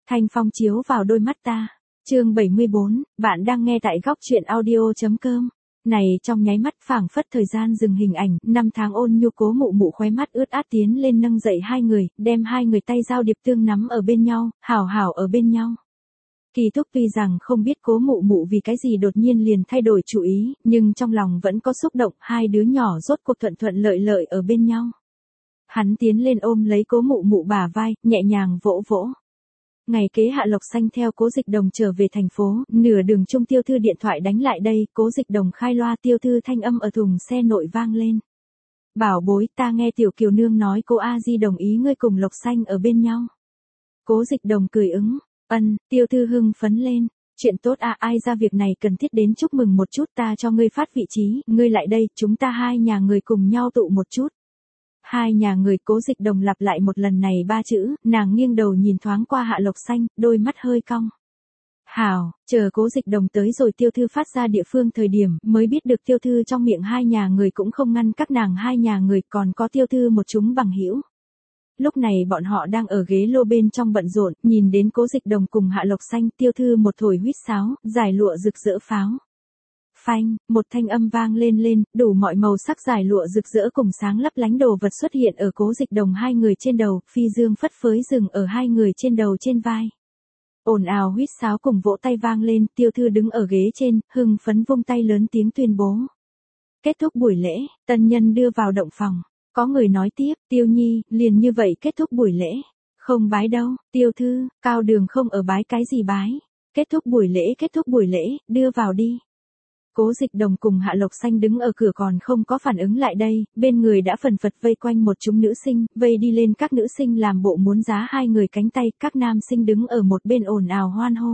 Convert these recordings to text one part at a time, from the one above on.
Thanh phong chiếu vào đôi mắt ta. Chương 74, bạn đang nghe tại góc truyện audio.com. Này trong nháy mắt phảng phất thời gian dừng hình ảnh, 5 tháng ôn nhu Cố Mụ Mụ khóe mắt ướt át tiến lên nâng dậy hai người, đem hai người tay giao điệp tương nắm ở bên nhau, hảo hảo ở bên nhau. Kỳ Thúc tuy rằng không biết Cố Mụ Mụ vì cái gì đột nhiên liền thay đổi chủ ý, nhưng trong lòng vẫn có xúc động, hai đứa nhỏ rốt cuộc thuận thuận lợi lợi ở bên nhau. Hắn tiến lên ôm lấy Cố Mụ Mụ bả vai, nhẹ nhàng vỗ vỗ. Ngày kế Hạ Lộc Xanh theo Cố Dịch Đồng trở về thành phố, nửa đường chung Tiêu Thư điện thoại đánh lại đây, Cố Dịch Đồng khai loa Tiêu Thư thanh âm ở thùng xe nội vang lên. Bảo bối, ta nghe Tiểu Kiều Nương nói cô A Di đồng ý ngươi cùng Lộc Xanh ở bên nhau. Cố Dịch Đồng cười ứng, Tiêu Thư hưng phấn lên. Chuyện tốt à, ai ra việc này cần thiết đến chúc mừng một chút, ta cho ngươi phát vị trí, ngươi lại đây, chúng ta hai nhà người cùng nhau tụ một chút. Hai nhà người. Cố Dịch Đồng lặp lại một lần này ba chữ, nàng nghiêng đầu nhìn thoáng qua Hạ Lộc Xanh, đôi mắt hơi cong. Hảo, chờ Cố Dịch Đồng tới rồi Tiêu Thư phát ra địa phương thời điểm, mới biết được Tiêu Thư trong miệng hai nhà người cũng không ngăn các nàng hai nhà người, còn có Tiêu Thư một chúng bằng hữu. Lúc này bọn họ đang ở ghế lô bên trong bận rộn, nhìn đến Cố Dịch Đồng cùng Hạ Lộc Xanh, Tiêu Thư một thổi huýt sáo, giải lụa rực rỡ pháo. Phanh, một thanh âm vang lên, đủ mọi màu sắc giải lụa rực rỡ cùng sáng lấp lánh đồ vật xuất hiện ở Cố Dịch Đồng hai người trên đầu, phi dương phất phới dừng ở hai người trên đầu trên vai. Ồn ào huýt sáo cùng vỗ tay vang lên, Tiêu Thư đứng ở ghế trên, hưng phấn vung tay lớn tiếng tuyên bố. Kết thúc buổi lễ, tân nhân đưa vào động phòng. Có người nói tiếp, Tiêu Nhi, liền như vậy kết thúc buổi lễ. Không bái đâu, Tiêu Thư, Cao Đường không ở bái cái gì bái. Kết thúc buổi lễ, đưa vào đi. Cố Dịch Đồng cùng Hạ Lộc Xanh đứng ở cửa còn không có phản ứng lại đây, bên người đã phần phật vây quanh một chúng nữ sinh, vây đi lên các nữ sinh làm bộ muốn giá hai người cánh tay, các nam sinh đứng ở một bên ồn ào hoan hô.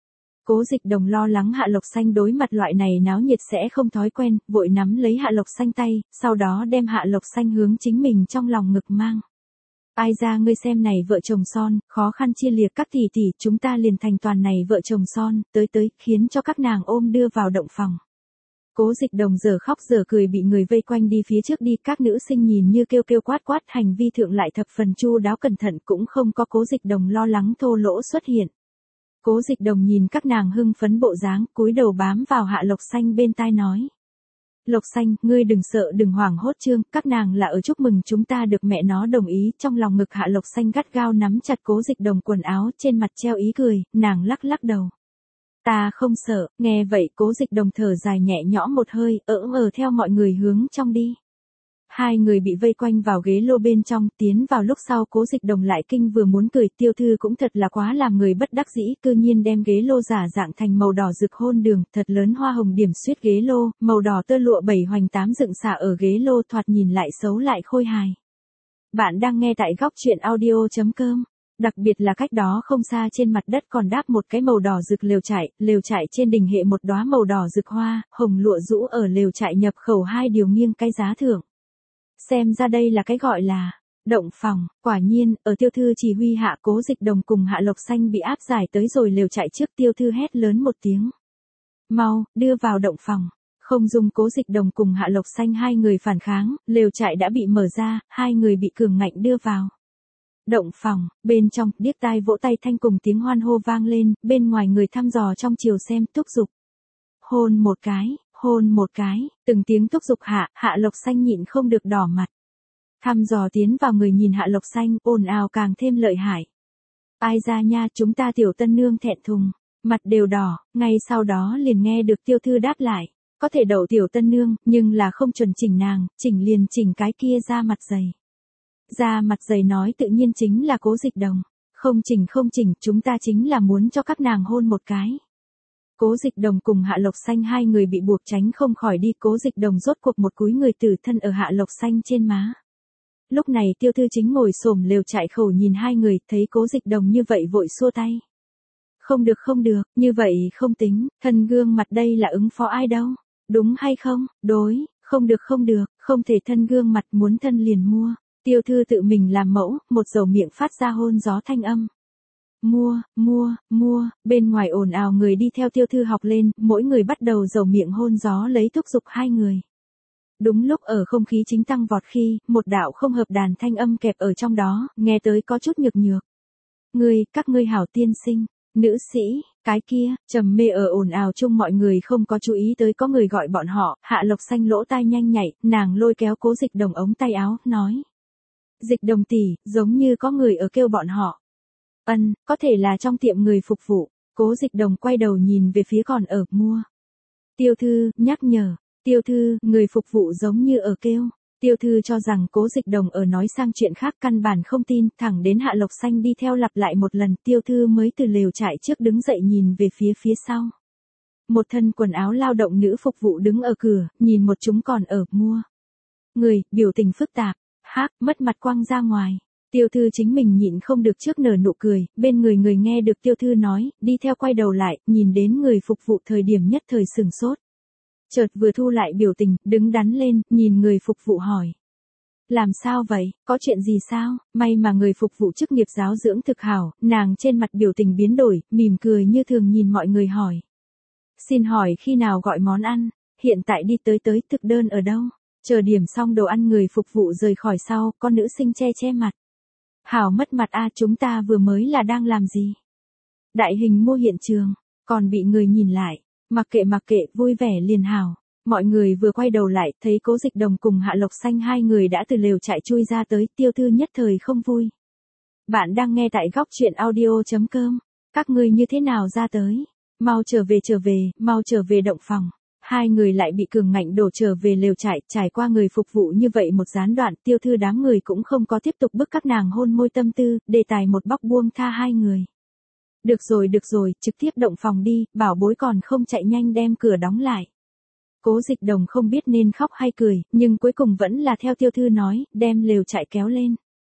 Cố Dịch Đồng lo lắng Hạ Lộc Xanh đối mặt loại này náo nhiệt sẽ không thói quen, vội nắm lấy Hạ Lộc Xanh tay, sau đó đem Hạ Lộc Xanh hướng chính mình trong lòng ngực mang. Ai ra ngươi xem này vợ chồng son, khó khăn chia liệt các tỷ tỷ, chúng ta liền thành toàn này vợ chồng son, tới, khiến cho các nàng ôm đưa vào động phòng. Cố Dịch Đồng giờ khóc giờ cười bị người vây quanh đi phía trước đi, các nữ sinh nhìn như kêu quát, hành vi thượng lại thập phần chu đáo cẩn thận, cũng không có Cố Dịch Đồng lo lắng thô lỗ xuất hiện. Cố Dịch Đồng nhìn các nàng hưng phấn bộ dáng, cúi đầu bám vào Hạ Lộc Xanh bên tai nói. Lộc Xanh, ngươi đừng sợ đừng hoảng hốt Trương, các nàng là ở chúc mừng chúng ta được mẹ nó đồng ý, trong lòng ngực Hạ Lộc Xanh gắt gao nắm chặt Cố Dịch Đồng quần áo, trên mặt treo ý cười, nàng lắc đầu. Ta không sợ, nghe vậy Cố Dịch Đồng thở dài nhẹ nhõm một hơi, theo mọi người hướng trong đi. Hai người bị vây quanh vào ghế lô bên trong, tiến vào lúc sau Cố Dịch Đồng lại kinh vừa muốn cười, Tiêu Thư cũng thật là quá làm người bất đắc dĩ, cư nhiên đem ghế lô giả dạng thành màu đỏ rực hôn đường, thật lớn hoa hồng điểm xuyết ghế lô, màu đỏ tơ lụa 7 hoành 8 dựng xả ở ghế lô, thoạt nhìn lại xấu lại khôi hài. Bạn đang nghe tại góc truyện audio.com. Đặc biệt là cách đó không xa trên mặt đất còn đáp một cái màu đỏ rực lều trại trên đỉnh hệ một đóa màu đỏ rực hoa, hồng lụa rũ ở lều trại nhập khẩu hai điều nghiêng cái giá thưởng. Xem ra đây là cái gọi là động phòng, quả nhiên, ở Tiêu Thư chỉ huy hạ Cố Dịch Đồng cùng Hạ Lộc Xanh bị áp giải tới rồi lều trại trước, Tiêu Thư hét lớn một tiếng. Mau, đưa vào động phòng. Không dung Cố Dịch Đồng cùng Hạ Lộc Xanh hai người phản kháng, lều trại đã bị mở ra, hai người bị cường ngạnh đưa vào. Động phòng, bên trong, điếc tai vỗ tay thanh cùng tiếng hoan hô vang lên, bên ngoài người thăm dò trong chiều xem, thúc giục. Hôn một cái, từng tiếng thúc giục Hạ Lộc Xanh nhịn không được đỏ mặt. Thăm dò tiến vào người nhìn Hạ Lộc Xanh, ồn ào càng thêm lợi hại. Ai ra nha, chúng ta tiểu tân nương thẹn thùng, mặt đều đỏ, ngay sau đó liền nghe được Tiêu Thư đáp lại. Có thể đậu tiểu tân nương, nhưng là không chuẩn chỉnh nàng, chỉnh cái kia ra mặt dày. Ra mặt dày nói tự nhiên chính là Cố Dịch Đồng. Không chỉnh, chúng ta chính là muốn cho các nàng hôn một cái. Cố Dịch Đồng cùng Hạ Lộc Xanh hai người bị buộc tránh không khỏi đi, Cố Dịch Đồng rốt cuộc một cúi người tử thân ở Hạ Lộc Xanh trên má. Lúc này Tiêu Thư chính ngồi xổm lều trại khẩu nhìn hai người, thấy Cố Dịch Đồng như vậy vội xua tay. Không được, như vậy không tính, thân gương mặt đây là ứng phó ai đâu, đúng hay không, đối, không được, không thể thân gương mặt, muốn thân liền mua. Tiêu Thư tự mình làm mẫu, một dầu miệng phát ra hôn gió thanh âm. Mua, bên ngoài ồn ào người đi theo Tiêu Thư học lên, mỗi người bắt đầu dầu miệng hôn gió lấy thúc giục hai người. Đúng lúc ở không khí chính tăng vọt khi, một đạo không hợp đàn thanh âm kẹp ở trong đó, nghe tới có chút nhược. Các ngươi hảo tiên sinh, nữ sĩ, cái kia, trầm mê ở ồn ào chung mọi người không có chú ý tới có người gọi bọn họ, Hạ Lộc Xanh lỗ tai nhanh nhạy, nàng lôi kéo Cố Dịch Đồng ống tay áo, nói. Dịch Đồng tỷ, giống như có người ở kêu bọn họ. Có thể là trong tiệm người phục vụ. Cố Dịch Đồng quay đầu nhìn về phía còn ở mua. Tiêu thư, nhắc nhở. Tiêu thư, người phục vụ giống như ở kêu. Tiêu thư cho rằng Cố Dịch Đồng ở nói sang chuyện khác, căn bản không tin, thẳng đến Hạ Lộc Xanh đi theo lặp lại một lần, tiêu thư mới từ lều trại trước đứng dậy nhìn về phía sau. Một thân quần áo lao động nữ phục vụ đứng ở cửa, nhìn một chúng còn ở mua. Người, biểu tình phức tạp, mất mặt quăng ra ngoài. Tiêu thư chính mình nhịn không được trước nở nụ cười, bên người nghe được tiêu thư nói, đi theo quay đầu lại, nhìn đến người phục vụ thời điểm nhất thời sừng sốt. Chợt vừa thu lại biểu tình, đứng đắn lên, nhìn người phục vụ hỏi. Làm sao vậy, có chuyện gì sao? May mà người phục vụ chức nghiệp giáo dưỡng thực hảo, nàng trên mặt biểu tình biến đổi, mỉm cười như thường nhìn mọi người hỏi. Xin hỏi khi nào gọi món ăn, hiện tại đi tới thực đơn ở đâu? Chờ điểm xong đồ ăn người phục vụ rời khỏi sau, con nữ sinh che mặt. Hảo mất mặt chúng ta vừa mới là đang làm gì? Đại hình mua hiện trường, còn bị người nhìn lại, mặc kệ, vui vẻ liền hảo. Mọi người vừa quay đầu lại, thấy Cố Dịch Đồng cùng Hạ Lộc Xanh hai người đã từ lều trại chui ra tới, tiêu thư nhất thời không vui. Bạn đang nghe tại góc truyện audio.com, các ngươi như thế nào ra tới? Mau trở về động phòng. Hai người lại bị cường ngạnh đổ trở về lều trại, trải qua người phục vụ như vậy một gián đoạn, tiêu thư đám người cũng không có tiếp tục bức các nàng hôn môi tâm tư, đề tài một bóc buông tha hai người. Được rồi, trực tiếp động phòng đi, bảo bối còn không chạy nhanh đem cửa đóng lại. Cố Dịch Đồng không biết nên khóc hay cười, nhưng cuối cùng vẫn là theo tiêu thư nói, đem lều trại kéo lên.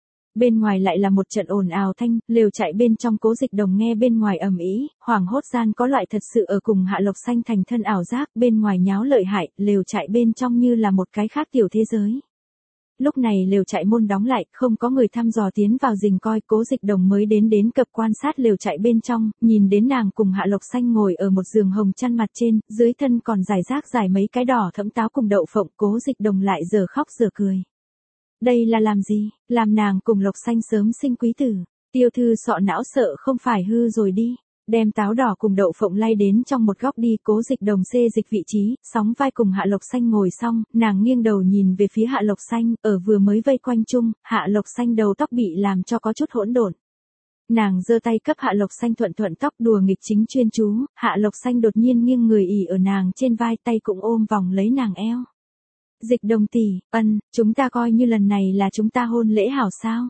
Bên ngoài lại là một trận ồn ào thanh, lều trại bên trong Cố Dịch Đồng nghe bên ngoài ầm ĩ, hoảng hốt gian có loại thật sự ở cùng Hạ Lộc Xanh thành thân ảo giác, bên ngoài nháo lợi hại, lều trại bên trong như là một cái khác tiểu thế giới. Lúc này lều trại môn đóng lại, không có người thăm dò tiến vào rình coi, Cố Dịch Đồng mới đến cập quan sát lều trại bên trong, nhìn đến nàng cùng Hạ Lộc Xanh ngồi ở một giường hồng chăn mặt trên, dưới thân còn rải mấy cái đỏ thẫm táo cùng đậu phộng, Cố Dịch Đồng lại giờ khóc giờ cười. Đây là làm gì, làm nàng cùng Lộc Xanh sớm sinh quý tử. Tiêu thư sọ não sợ không phải hư rồi đi, đem táo đỏ cùng đậu phộng lay đến trong một góc đi. Cố Dịch Đồng xê dịch vị trí, sóng vai cùng Hạ Lộc Xanh ngồi xong, nàng nghiêng đầu nhìn về phía Hạ Lộc Xanh, ở vừa mới vây quanh chung, Hạ Lộc Xanh đầu tóc bị làm cho có chút hỗn độn. Nàng giơ tay cấp Hạ Lộc Xanh thuận tóc đùa nghịch chính chuyên chú, Hạ Lộc Xanh đột nhiên nghiêng người ỉ ở nàng trên vai, tay cũng ôm vòng lấy nàng eo. Dịch Đồng tỷ, chúng ta coi như lần này là chúng ta hôn lễ hảo sao?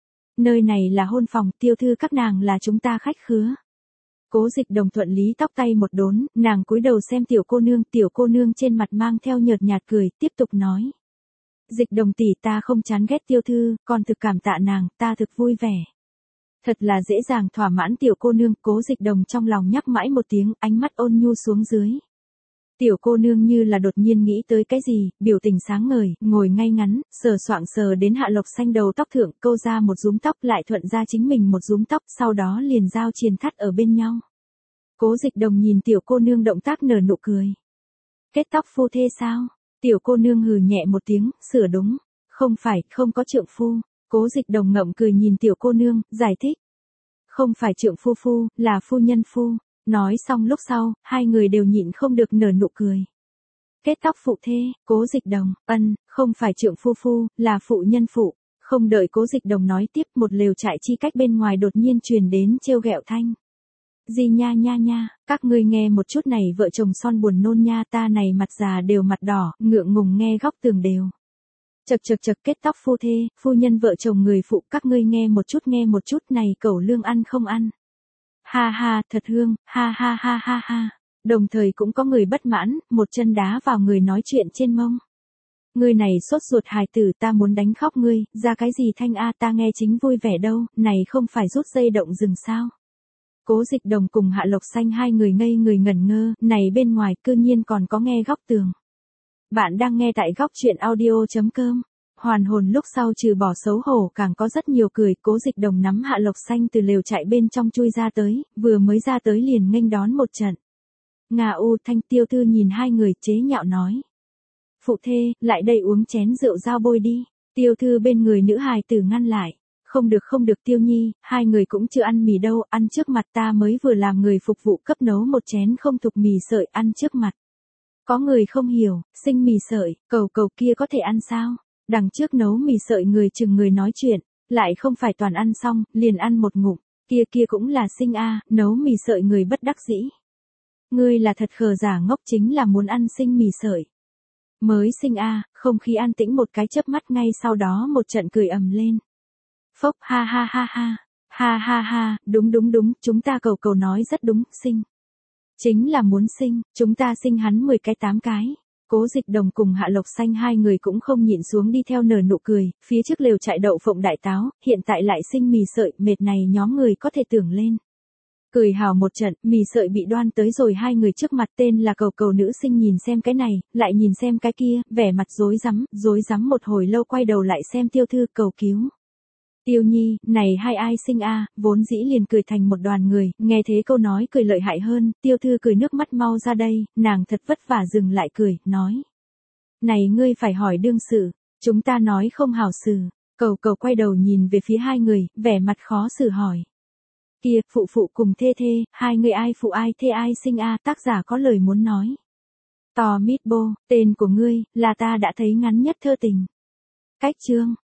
Nơi này là hôn phòng, tiêu thư các nàng là chúng ta khách khứa. Cố Dịch Đồng thuận lý tóc tay một đốn, nàng cúi đầu xem tiểu cô nương trên mặt mang theo nhợt nhạt cười, tiếp tục nói. Dịch Đồng tỷ, ta không chán ghét tiêu thư, còn thực cảm tạ nàng, ta thực vui vẻ. Thật là dễ dàng thỏa mãn tiểu cô nương, Cố Dịch Đồng trong lòng nhắc mãi một tiếng, ánh mắt ôn nhu xuống dưới. Tiểu cô nương như là đột nhiên nghĩ tới cái gì, biểu tình sáng ngời, ngồi ngay ngắn, sờ đến Hạ Lộc Xanh đầu tóc thượng, câu ra một rúm tóc, lại thuận ra chính mình một rúm tóc, sau đó liền giao triền thắt ở bên nhau. Cố Dịch Đồng nhìn tiểu cô nương động tác nở nụ cười. Kết tóc phu thê sao? Tiểu cô nương hừ nhẹ một tiếng, sửa đúng. Không phải, không có trượng phu. Cố Dịch Đồng ngậm cười nhìn tiểu cô nương, giải thích. Không phải trượng phu, là phu nhân phu. Nói xong lúc sau, hai người đều nhịn không được nở nụ cười. Kết tóc phụ thê, Cố Dịch Đồng, không phải trượng phu, là phụ nhân phụ. Không đợi Cố Dịch Đồng nói tiếp, một lều trại chi cách bên ngoài đột nhiên truyền đến trêu ghẹo thanh. Gì nha, các ngươi nghe một chút này, vợ chồng son buồn nôn nha, ta này mặt già đều mặt đỏ, ngượng ngùng nghe góc tường đều. Chật, kết tóc phu thê, phu nhân vợ chồng người phụ, các ngươi nghe một chút này, cẩu lương ăn không ăn. Ha, thật hương, ha. Đồng thời cũng có người bất mãn, một chân đá vào người nói chuyện trên mông. Ngươi này sốt ruột hài tử, ta muốn đánh khóc ngươi, ra cái gì thanh ta nghe chính vui vẻ đâu, này không phải rút dây động rừng sao. Cố Dịch Đồng cùng Hạ Lộc Xanh hai người ngây người ngẩn ngơ, này bên ngoài cư nhiên còn có nghe góc tường. Bạn đang nghe tại góc truyện audio.com. Hoàn hồn lúc sau trừ bỏ xấu hổ càng có rất nhiều cười. Cố Dịch Đồng nắm Hạ Lộc Xanh từ lều trại bên trong chui ra tới, vừa mới ra tới liền nghênh đón một trận. Ngà u thanh, tiêu thư nhìn hai người chế nhạo nói. Phụ thê, lại đây uống chén rượu giao bôi đi. Tiêu thư bên người nữ hài tử ngăn lại. không được Tiêu Nhi, hai người cũng chưa ăn mì đâu, ăn trước mặt ta mới vừa làm người phục vụ cấp nấu một chén không thục mì sợi ăn trước mặt. Có người không hiểu, sinh mì sợi, cầu cầu kia có thể ăn sao? Đằng trước nấu mì sợi người chừng người nói chuyện, lại không phải toàn ăn xong, liền ăn một ngụm, kia cũng là sinh nấu mì sợi người bất đắc dĩ. Ngươi là thật khờ giả ngốc chính là muốn ăn sinh mì sợi. Mới sinh không khí an tĩnh một cái chớp mắt ngay sau đó một trận cười ầm lên. Phốc ha ha ha ha, đúng, chúng ta cầu cầu nói rất đúng, sinh. Chính là muốn sinh, chúng ta sinh hắn 10 cái 8 cái. Cố Dịch Đồng cùng Hạ Lộc Xanh hai người cũng không nhịn xuống đi theo nở nụ cười, phía trước lều trại đậu phộng đại táo, hiện tại lại sinh mì sợi, mệt này nhóm người có thể tưởng lên. Cười hào một trận, mì sợi bị đoan tới rồi hai người trước mặt tên là cầu cầu nữ sinh nhìn xem cái này, lại nhìn xem cái kia, vẻ mặt rối rắm một hồi lâu quay đầu lại xem Tiêu Thư cầu cứu. Tiêu Nhi, này hai ai sinh vốn dĩ liền cười thành một đoàn người, nghe thế câu nói cười lợi hại hơn, Tiêu Thư cười nước mắt mau ra đây, nàng thật vất vả dừng lại cười, nói. Này ngươi phải hỏi đương sự, chúng ta nói không hảo xử, cầu cầu quay đầu nhìn về phía hai người, vẻ mặt khó xử hỏi. Kia, phụ cùng thê thê, hai người ai phụ ai thê ai sinh tác giả có lời muốn nói. Tò mít bô, tên của ngươi, là ta đã thấy ngắn nhất thơ tình. Cách chương.